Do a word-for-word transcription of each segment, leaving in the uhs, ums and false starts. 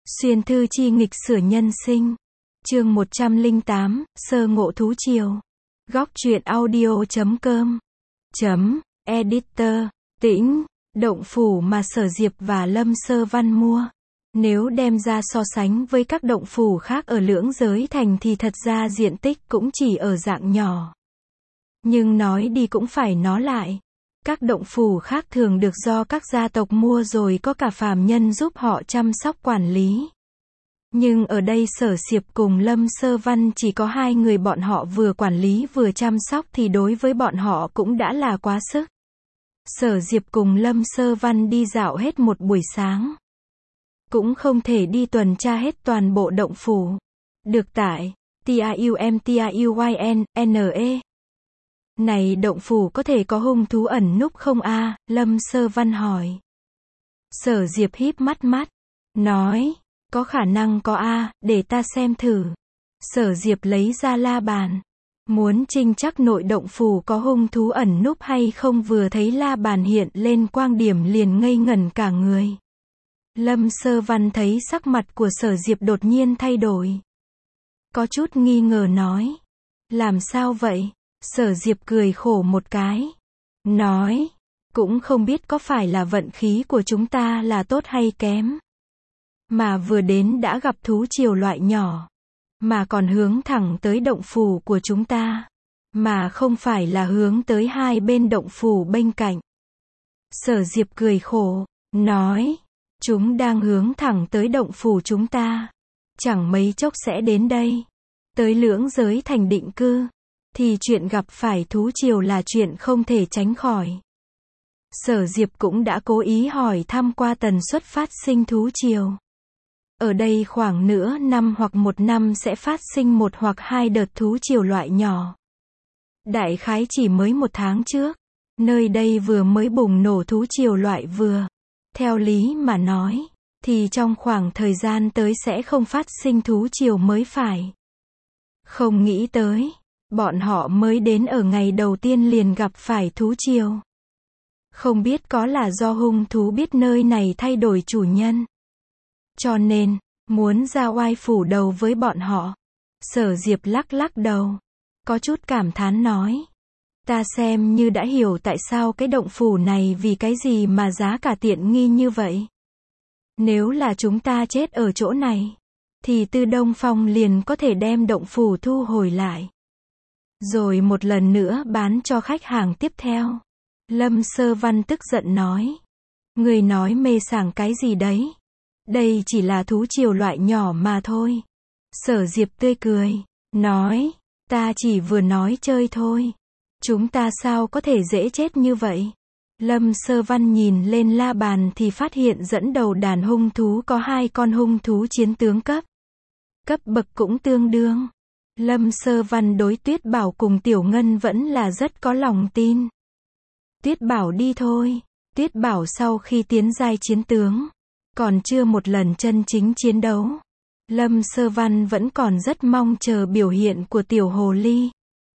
Xuyên thư chi nghịch sửa nhân sinh. Chương một trăm lẻ tám, sơ ngộ thú triều. Góc truyện audio chấm com. Chấm, editor, tĩnh, động phủ mà Sở Diệp và Lâm Sơ Văn mua. Nếu đem ra so sánh với các động phủ khác ở Lưỡng Giới Thành thì thật ra diện tích cũng chỉ ở dạng nhỏ. Nhưng nói đi cũng phải nói lại. Các động phủ khác thường được do các gia tộc mua rồi có cả phàm nhân giúp họ chăm sóc quản lý. Nhưng ở đây Sở Diệp cùng Lâm Sơ Văn chỉ có hai người, bọn họ vừa quản lý vừa chăm sóc thì đối với bọn họ cũng đã là quá sức. Sở Diệp cùng Lâm Sơ Văn đi dạo hết một buổi sáng. Cũng không thể đi tuần tra hết toàn bộ động phủ. Được tải, TIUM-TIUYN, NE. Này, động phủ có thể có hung thú ẩn núp không a? Lâm Sơ Văn hỏi. Sở Diệp híp mắt mắt, nói, có khả năng có a, để ta xem thử. Sở Diệp lấy ra la bàn. Muốn trinh chắc nội động phủ có hung thú ẩn núp hay không, vừa thấy la bàn hiện lên quang điểm liền ngây ngẩn cả người. Lâm Sơ Văn thấy sắc mặt của Sở Diệp đột nhiên thay đổi. Có chút nghi ngờ nói. Làm sao vậy? Sở Diệp cười khổ một cái. Nói, cũng không biết có phải là vận khí của chúng ta là tốt hay kém. Mà vừa đến đã gặp thú triều loại nhỏ. Mà còn hướng thẳng tới động phủ của chúng ta. Mà không phải là hướng tới hai bên động phủ bên cạnh. Sở Diệp cười khổ, nói, chúng đang hướng thẳng tới động phủ chúng ta. Chẳng mấy chốc sẽ đến đây. Tới Lưỡng Giới Thành định cư. Thì chuyện gặp phải thú triều là chuyện không thể tránh khỏi. Sở Diệp cũng đã cố ý hỏi thăm qua tần suất phát sinh thú triều. Ở đây khoảng nửa năm hoặc một năm sẽ phát sinh một hoặc hai đợt thú triều loại nhỏ. Đại khái chỉ mới một tháng trước, nơi đây vừa mới bùng nổ thú triều loại vừa. Theo lý mà nói, thì trong khoảng thời gian tới sẽ không phát sinh thú triều mới phải. Không nghĩ tới, bọn họ mới đến ở ngày đầu tiên liền gặp phải thú triều. Không biết có là do hung thú biết nơi này thay đổi chủ nhân. Cho nên, muốn ra oai phủ đầu với bọn họ. Sở Diệp lắc lắc đầu. Có chút cảm thán nói. Ta xem như đã hiểu tại sao cái động phủ này vì cái gì mà giá cả tiện nghi như vậy. Nếu là chúng ta chết ở chỗ này, thì Tư Đông Phong liền có thể đem động phủ thu hồi lại. Rồi một lần nữa bán cho khách hàng tiếp theo. Lâm Sơ Văn tức giận nói. Người nói mê sảng cái gì đấy? Đây chỉ là thú triều loại nhỏ mà thôi. Sở Diệp tươi cười, nói, ta chỉ vừa nói chơi thôi. Chúng ta sao có thể dễ chết như vậy? Lâm Sơ Văn nhìn lên la bàn thì phát hiện dẫn đầu đàn hung thú có hai con hung thú chiến tướng cấp. Cấp bậc cũng tương đương. Lâm Sơ Văn đối Tuyết Bảo cùng Tiểu Ngân vẫn là rất có lòng tin. Tuyết Bảo đi thôi. Tuyết Bảo sau khi tiến giai chiến tướng, còn chưa một lần chân chính chiến đấu. Lâm Sơ Văn vẫn còn rất mong chờ biểu hiện của Tiểu Hồ Ly.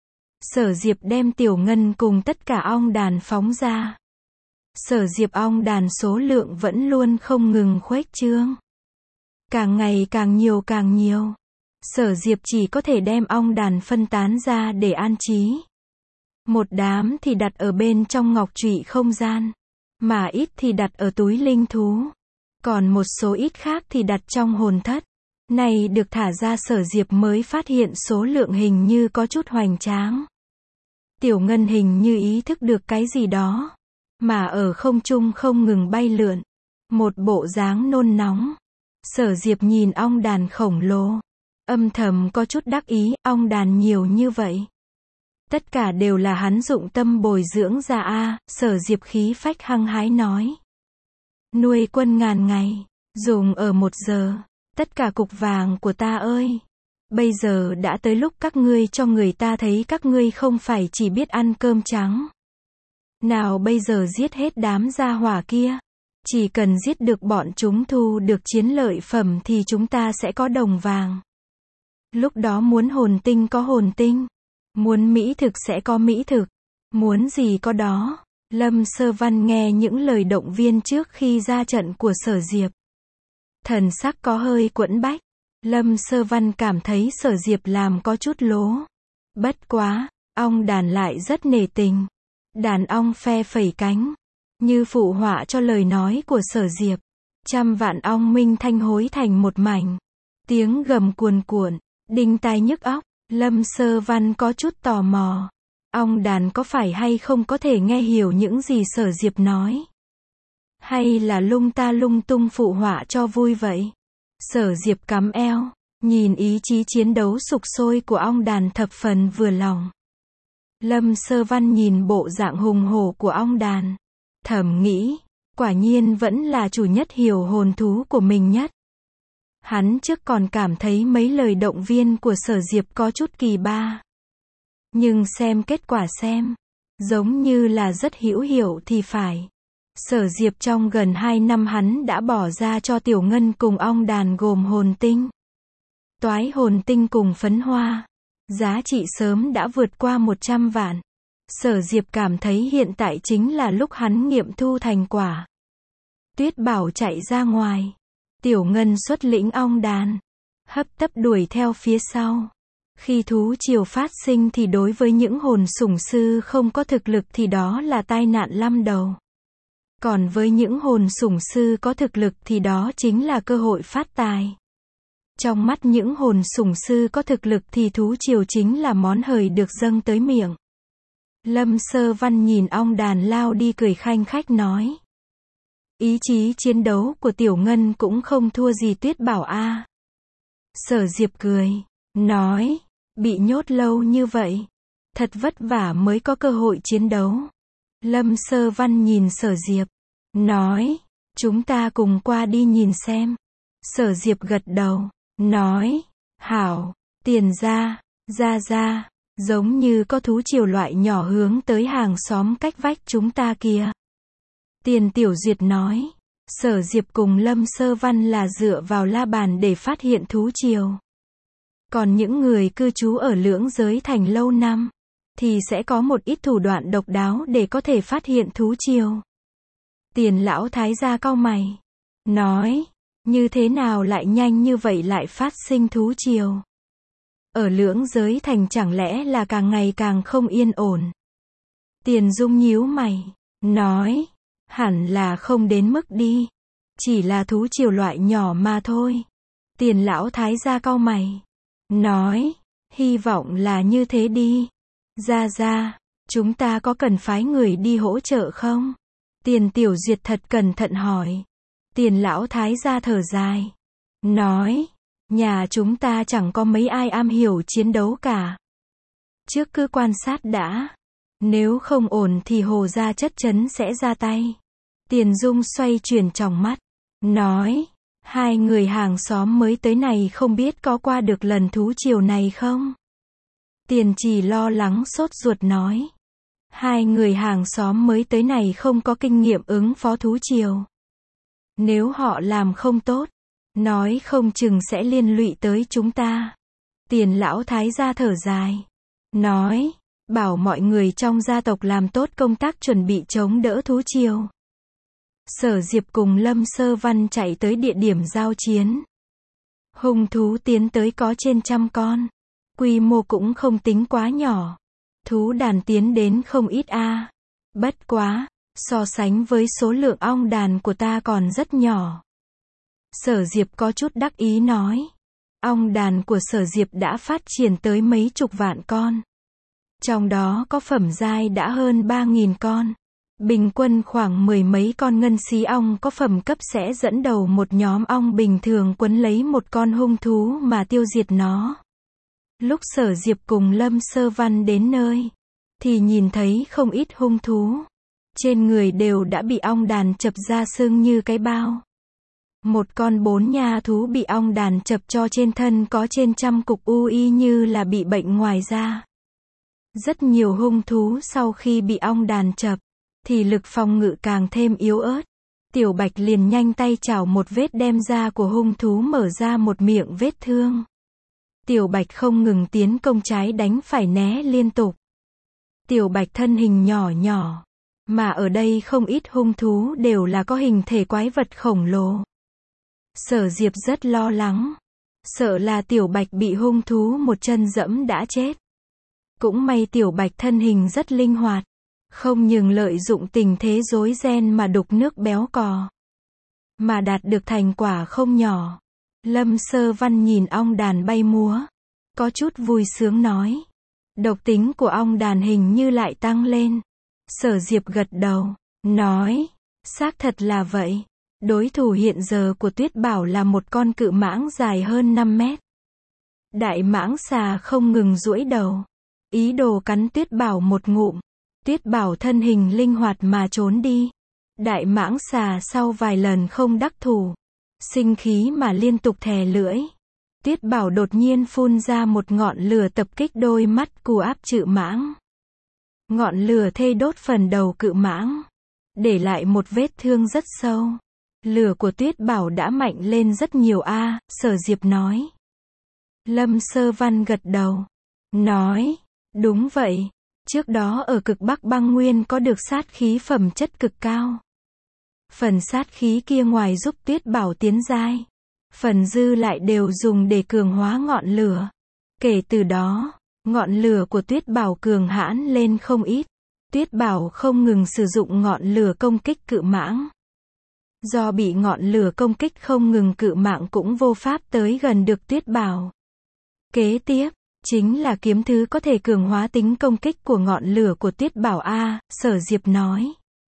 Sở Diệp đem Tiểu Ngân cùng tất cả ong đàn phóng ra. Sở Diệp ong đàn số lượng vẫn luôn không ngừng khuếch trương. Càng ngày càng nhiều càng nhiều. Sở Diệp chỉ có thể đem ong đàn phân tán ra để an trí. Một đám thì đặt ở bên trong ngọc trụy không gian. Mà ít thì đặt ở túi linh thú. Còn một số ít khác thì đặt trong hồn thất. Này được thả ra Sở Diệp mới phát hiện số lượng hình như có chút hoành tráng. Tiểu Ngân hình như ý thức được cái gì đó. Mà ở không trung không ngừng bay lượn. Một bộ dáng nôn nóng. Sở Diệp nhìn ong đàn khổng lồ. Âm thầm có chút đắc ý, ong đàn nhiều như vậy. Tất cả đều là hắn dụng tâm bồi dưỡng ra a. Sở Diệp khí phách hăng hái nói. Nuôi quân ngàn ngày, dùng ở một giờ. Tất cả cục vàng của ta ơi. Bây giờ đã tới lúc các ngươi cho người ta thấy các ngươi không phải chỉ biết ăn cơm trắng. Nào bây giờ giết hết đám gia hỏa kia. Chỉ cần giết được bọn chúng thu được chiến lợi phẩm thì chúng ta sẽ có đồng vàng. Lúc đó muốn hồn tinh có hồn tinh. Muốn mỹ thực sẽ có mỹ thực. Muốn gì có đó. Lâm Sơ Văn nghe những lời động viên trước khi ra trận của Sở Diệp. Thần sắc có hơi quẫn bách. Lâm Sơ Văn cảm thấy Sở Diệp làm có chút lố. Bất quá, ong đàn lại rất nể tình. Đàn ong phe phẩy cánh, như phụ họa cho lời nói của Sở Diệp. Trăm vạn ong minh thanh hối thành một mảnh. Tiếng gầm cuồn cuộn, đinh tai nhức óc. Lâm Sơ Văn có chút tò mò. Ong đàn có phải hay không có thể nghe hiểu những gì Sở Diệp nói? Hay là lung ta lung tung phụ họa cho vui vậy? Sở Diệp cắm eo, nhìn ý chí chiến đấu sục sôi của ong đàn thập phần vừa lòng. Lâm Sơ Văn nhìn bộ dạng hùng hổ của ong đàn, thầm nghĩ, quả nhiên vẫn là chủ nhất hiểu hồn thú của mình nhất. Hắn trước còn cảm thấy mấy lời động viên của Sở Diệp có chút kỳ ba. Nhưng xem kết quả xem, giống như là rất hữu hiệu thì phải. Sở Diệp trong gần hai năm hắn đã bỏ ra cho Tiểu Ngân cùng ong đàn gồm hồn tinh, toái hồn tinh cùng phấn hoa. Giá trị sớm đã vượt qua một trăm vạn. Sở Diệp cảm thấy hiện tại chính là lúc hắn nghiệm thu thành quả. Tuyết Bảo chạy ra ngoài. Tiểu Ngân xuất lĩnh ong đàn, hấp tấp đuổi theo phía sau. Khi thú triều phát sinh thì đối với những hồn sủng sư không có thực lực thì đó là tai nạn năm đầu. Còn với những hồn sủng sư có thực lực thì đó chính là cơ hội phát tài. Trong mắt những hồn sủng sư có thực lực thì thú triều chính là món hời được dâng tới miệng. Lâm Sơ Văn nhìn ong đàn lao đi cười khanh khách nói. Ý chí chiến đấu của Tiểu Ngân cũng không thua gì Tuyết Bảo a. Sở Diệp cười, nói, bị nhốt lâu như vậy, thật vất vả mới có cơ hội chiến đấu. Lâm Sơ Văn nhìn Sở Diệp, nói, chúng ta cùng qua đi nhìn xem. Sở Diệp gật đầu, nói, hảo, Tiền ra, ra ra, giống như có thú triều loại nhỏ hướng tới hàng xóm cách vách chúng ta kìa. Tiền Tiểu Duyệt nói, Sở Diệp cùng Lâm Sơ Văn là dựa vào la bàn để phát hiện thú triều. Còn những người cư trú ở lưỡng giới thành lâu năm, thì sẽ có một ít thủ đoạn độc đáo để có thể phát hiện thú triều. Tiền lão thái gia cau mày, nói, như thế nào lại nhanh như vậy lại phát sinh thú triều? Ở lưỡng giới thành chẳng lẽ là càng ngày càng không yên ổn? Tiền Dung nhíu mày, nói, hẳn là không đến mức đi, chỉ là thú triều loại nhỏ mà thôi. Tiền lão thái gia cau mày, nói, hy vọng là như thế đi. Ra ra, chúng ta có cần phái người đi hỗ trợ không? Tiền Tiểu Duyệt thật cẩn thận hỏi. Tiền lão thái gia thở dài, nói, nhà chúng ta chẳng có mấy ai am hiểu chiến đấu cả. Trước cứ quan sát đã, nếu không ổn thì Hồ gia chất chấn sẽ ra tay. Tiền Dung xoay chuyển tròng mắt, nói, hai người hàng xóm mới tới này không biết có qua được lần thú triều này không? Tiền Trì lo lắng sốt ruột nói, hai người hàng xóm mới tới này không có kinh nghiệm ứng phó thú triều. Nếu họ làm không tốt, nói không chừng sẽ liên lụy tới chúng ta. Tiền lão thái gia thở dài, nói, bảo mọi người trong gia tộc làm tốt công tác chuẩn bị chống đỡ thú triều. Sở Diệp cùng Lâm Sơ Văn chạy tới địa điểm giao chiến. Hung thú tiến tới có trên trăm con, quy mô cũng không tính quá nhỏ. Thú đàn tiến đến không ít a. Bất quá, so sánh với số lượng ong đàn của ta còn rất nhỏ. Sở Diệp có chút đắc ý nói. Ong đàn của Sở Diệp đã phát triển tới mấy chục vạn con. Trong đó có phẩm giai đã hơn ba nghìn con. Bình quân khoảng mười mấy con ngân xí ong có phẩm cấp sẽ dẫn đầu một nhóm ong bình thường quấn lấy một con hung thú mà tiêu diệt nó. Lúc Sở Diệp cùng Lâm Sơ Văn đến nơi, thì nhìn thấy không ít hung thú. Trên người đều đã bị ong đàn chập ra sưng như cái bao. Một con bốn nha thú bị ong đàn chập cho trên thân có trên trăm cục u y như là bị bệnh ngoài da. Rất nhiều hung thú sau khi bị ong đàn chập, thì lực phòng ngự càng thêm yếu ớt. Tiểu Bạch liền nhanh tay chảo một vết đem da của hung thú mở ra một miệng vết thương. Tiểu Bạch không ngừng tiến công trái đánh phải né liên tục. Tiểu Bạch thân hình nhỏ nhỏ, mà ở đây không ít hung thú đều là có hình thể quái vật khổng lồ. Sở Diệp rất lo lắng. Sợ là Tiểu Bạch bị hung thú một chân dẫm đã chết. Cũng may Tiểu Bạch thân hình rất linh hoạt. Không những lợi dụng tình thế rối ren mà đục nước béo cò. Mà đạt được thành quả không nhỏ. Lâm Sơ Văn nhìn ong đàn bay múa. Có chút vui sướng nói. Độc tính của ong đàn hình như lại tăng lên. Sở Diệp gật đầu. Nói. Xác thật là vậy. Đối thủ hiện giờ của Tuyết Bảo là một con cự mãng dài hơn năm mét. Đại mãng xà không ngừng duỗi đầu. Ý đồ cắn Tuyết Bảo một ngụm. Tuyết Bảo thân hình linh hoạt mà trốn đi. Đại mãng xà sau vài lần không đắc thủ. Sinh khí mà liên tục thè lưỡi. Tuyết Bảo đột nhiên phun ra một ngọn lửa tập kích đôi mắt cù áp cự mãng. Ngọn lửa thây đốt phần đầu cự mãng. Để lại một vết thương rất sâu. Lửa của Tuyết Bảo đã mạnh lên rất nhiều a, à, Sở Diệp nói. Lâm Sơ Văn gật đầu. Nói. Đúng vậy. Trước đó ở cực Bắc băng nguyên có được sát khí phẩm chất cực cao. Phần sát khí kia ngoài giúp Tuyết Bảo tiến giai. Phần dư lại đều dùng để cường hóa ngọn lửa. Kể từ đó, ngọn lửa của Tuyết Bảo cường hãn lên không ít. Tuyết Bảo không ngừng sử dụng ngọn lửa công kích cự mãng. Do bị ngọn lửa công kích không ngừng cự mãng cũng vô pháp tới gần được Tuyết Bảo. Kế tiếp, chính là kiếm thứ có thể cường hóa tính công kích của ngọn lửa của Tuyết Bảo a, à, Sở Diệp nói.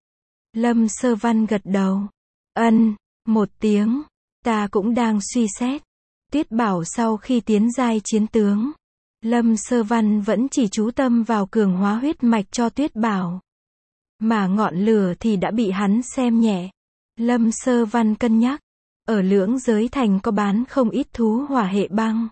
Lâm Sơ Văn gật đầu. Ân, một tiếng. Ta cũng đang suy xét. Tuyết Bảo sau khi tiến giai chiến tướng. Lâm Sơ Văn vẫn chỉ chú tâm vào cường hóa huyết mạch cho Tuyết Bảo. Mà ngọn lửa thì đã bị hắn xem nhẹ. Lâm Sơ Văn cân nhắc. Ở Lưỡng Giới Thành có bán không ít thú hỏa hệ băng.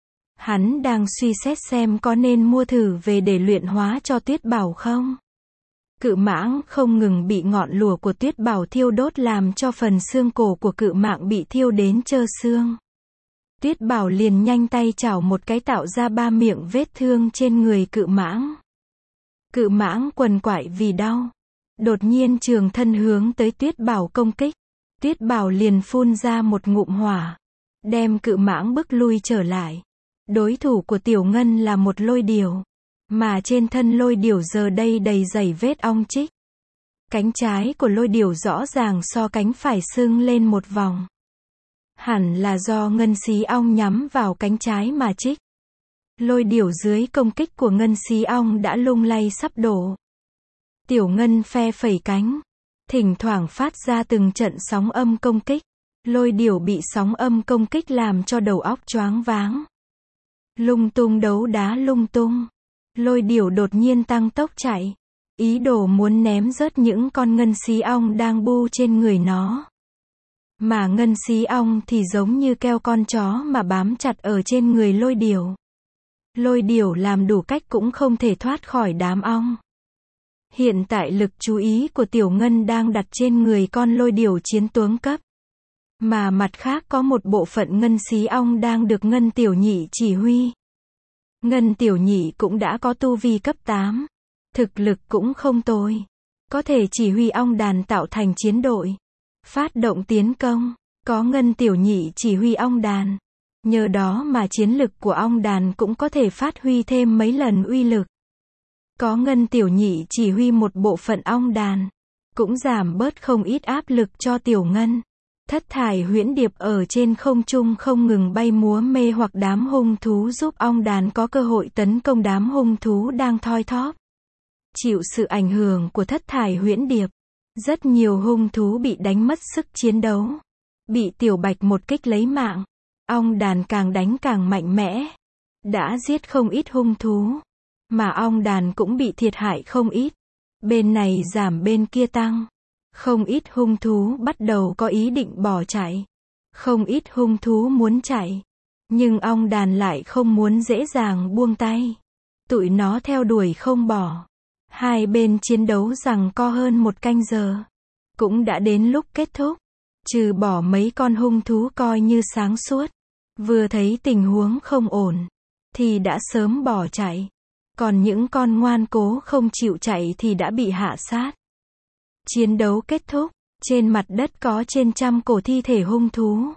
Hắn đang suy xét xem có nên mua thử về để luyện hóa cho Tuyết Bảo không. Cự mãng không ngừng bị ngọn lửa của Tuyết Bảo thiêu đốt làm cho phần xương cổ của cự mãng bị thiêu đến trơ xương. Tuyết Bảo liền nhanh tay chảo một cái tạo ra ba miệng vết thương trên người cự mãng. Cự mãng quằn quại vì đau. Đột nhiên trường thân hướng tới Tuyết Bảo công kích. Tuyết Bảo liền phun ra một ngụm hỏa. Đem cự mãng bức lui trở lại. Đối thủ của Tiểu Ngân là một lôi điểu. Mà trên thân lôi điểu giờ đây đầy dày vết ong chích. Cánh trái của lôi điểu rõ ràng so cánh phải sưng lên một vòng. Hẳn là do ngân xí ong nhắm vào cánh trái mà chích. Lôi điểu dưới công kích của ngân xí ong đã lung lay sắp đổ. Tiểu Ngân phe phẩy cánh. Thỉnh thoảng phát ra từng trận sóng âm công kích. Lôi điểu bị sóng âm công kích làm cho đầu óc choáng váng. Lung tung đấu đá lung tung. Lôi điểu đột nhiên tăng tốc chạy. Ý đồ muốn ném rớt những con ngân xí ong đang bu trên người nó. Mà ngân xí ong thì giống như keo con chó mà bám chặt ở trên người lôi điểu. Lôi điểu làm đủ cách cũng không thể thoát khỏi đám ong. Hiện tại lực chú ý của Tiểu Ngân đang đặt trên người con lôi điểu chiến tướng cấp. Mà mặt khác có một bộ phận ngân xí ong đang được Ngân Tiểu Nhị chỉ huy. Ngân Tiểu Nhị cũng đã có tu vi cấp tám. Thực lực cũng không tồi. Có thể chỉ huy ong đàn tạo thành chiến đội. Phát động tiến công. Có Ngân Tiểu Nhị chỉ huy ong đàn. Nhờ đó mà chiến lực của ong đàn cũng có thể phát huy thêm mấy lần uy lực. Có Ngân Tiểu Nhị chỉ huy một bộ phận ong đàn. Cũng giảm bớt không ít áp lực cho Tiểu Ngân. Thất thải huyễn điệp ở trên không trung không ngừng bay múa mê hoặc đám hung thú giúp ong đàn có cơ hội tấn công đám hung thú đang thoi thóp. Chịu sự ảnh hưởng của thất thải huyễn điệp. Rất nhiều hung thú bị đánh mất sức chiến đấu. Bị Tiểu Bạch một kích lấy mạng. Ong đàn càng đánh càng mạnh mẽ. Đã giết không ít hung thú. Mà ong đàn cũng bị thiệt hại không ít. Bên này giảm bên kia tăng. Không ít hung thú bắt đầu có ý định bỏ chạy. Không ít hung thú muốn chạy. Nhưng ong đàn lại không muốn dễ dàng buông tay. Tụi nó theo đuổi không bỏ. Hai bên chiến đấu giằng co hơn một canh giờ. Cũng đã đến lúc kết thúc. Trừ bỏ mấy con hung thú coi như sáng suốt. Vừa thấy tình huống không ổn. Thì đã sớm bỏ chạy. Còn những con ngoan cố không chịu chạy thì đã bị hạ sát. Chiến đấu kết thúc. Trên mặt đất có trên trăm cổ thi thể hung thú.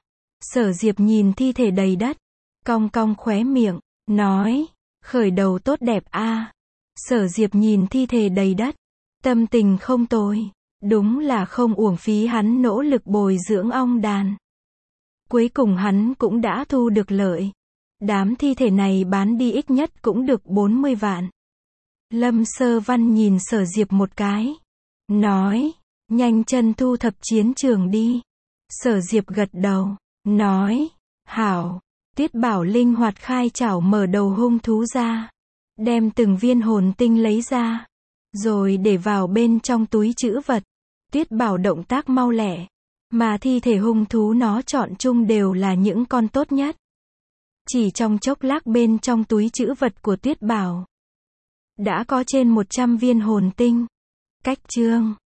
Sở Diệp nhìn thi thể đầy đất, cong cong khóe miệng, nói, khởi đầu tốt đẹp a. Sở Diệp nhìn thi thể đầy đất, tâm tình không tồi, đúng là không uổng phí hắn nỗ lực bồi dưỡng ong đàn. Cuối cùng hắn cũng đã thu được lợi. Đám thi thể này bán đi ít nhất cũng được bốn mươi vạn. Lâm Sơ Văn nhìn Sở Diệp một cái, nói, nhanh chân thu thập chiến trường đi. Sở Diệp gật đầu, nói, hảo. Tiết Bảo linh hoạt khai chảo mở đầu hung thú ra, đem từng viên hồn tinh lấy ra, rồi để vào bên trong túi trữ vật. Tiết Bảo động tác mau lẹ, mà thi thể hung thú nó chọn chung đều là những con tốt nhất. Chỉ trong chốc lát bên trong túi trữ vật của Tiết Bảo đã có trên một trăm viên hồn tinh. Cách chương